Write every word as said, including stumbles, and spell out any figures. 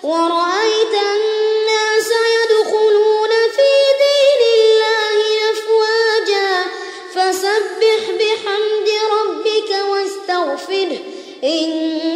ورأيت الناس يدخلون في دين الله أفواجا فسبح بحمد ربك واستغفره إن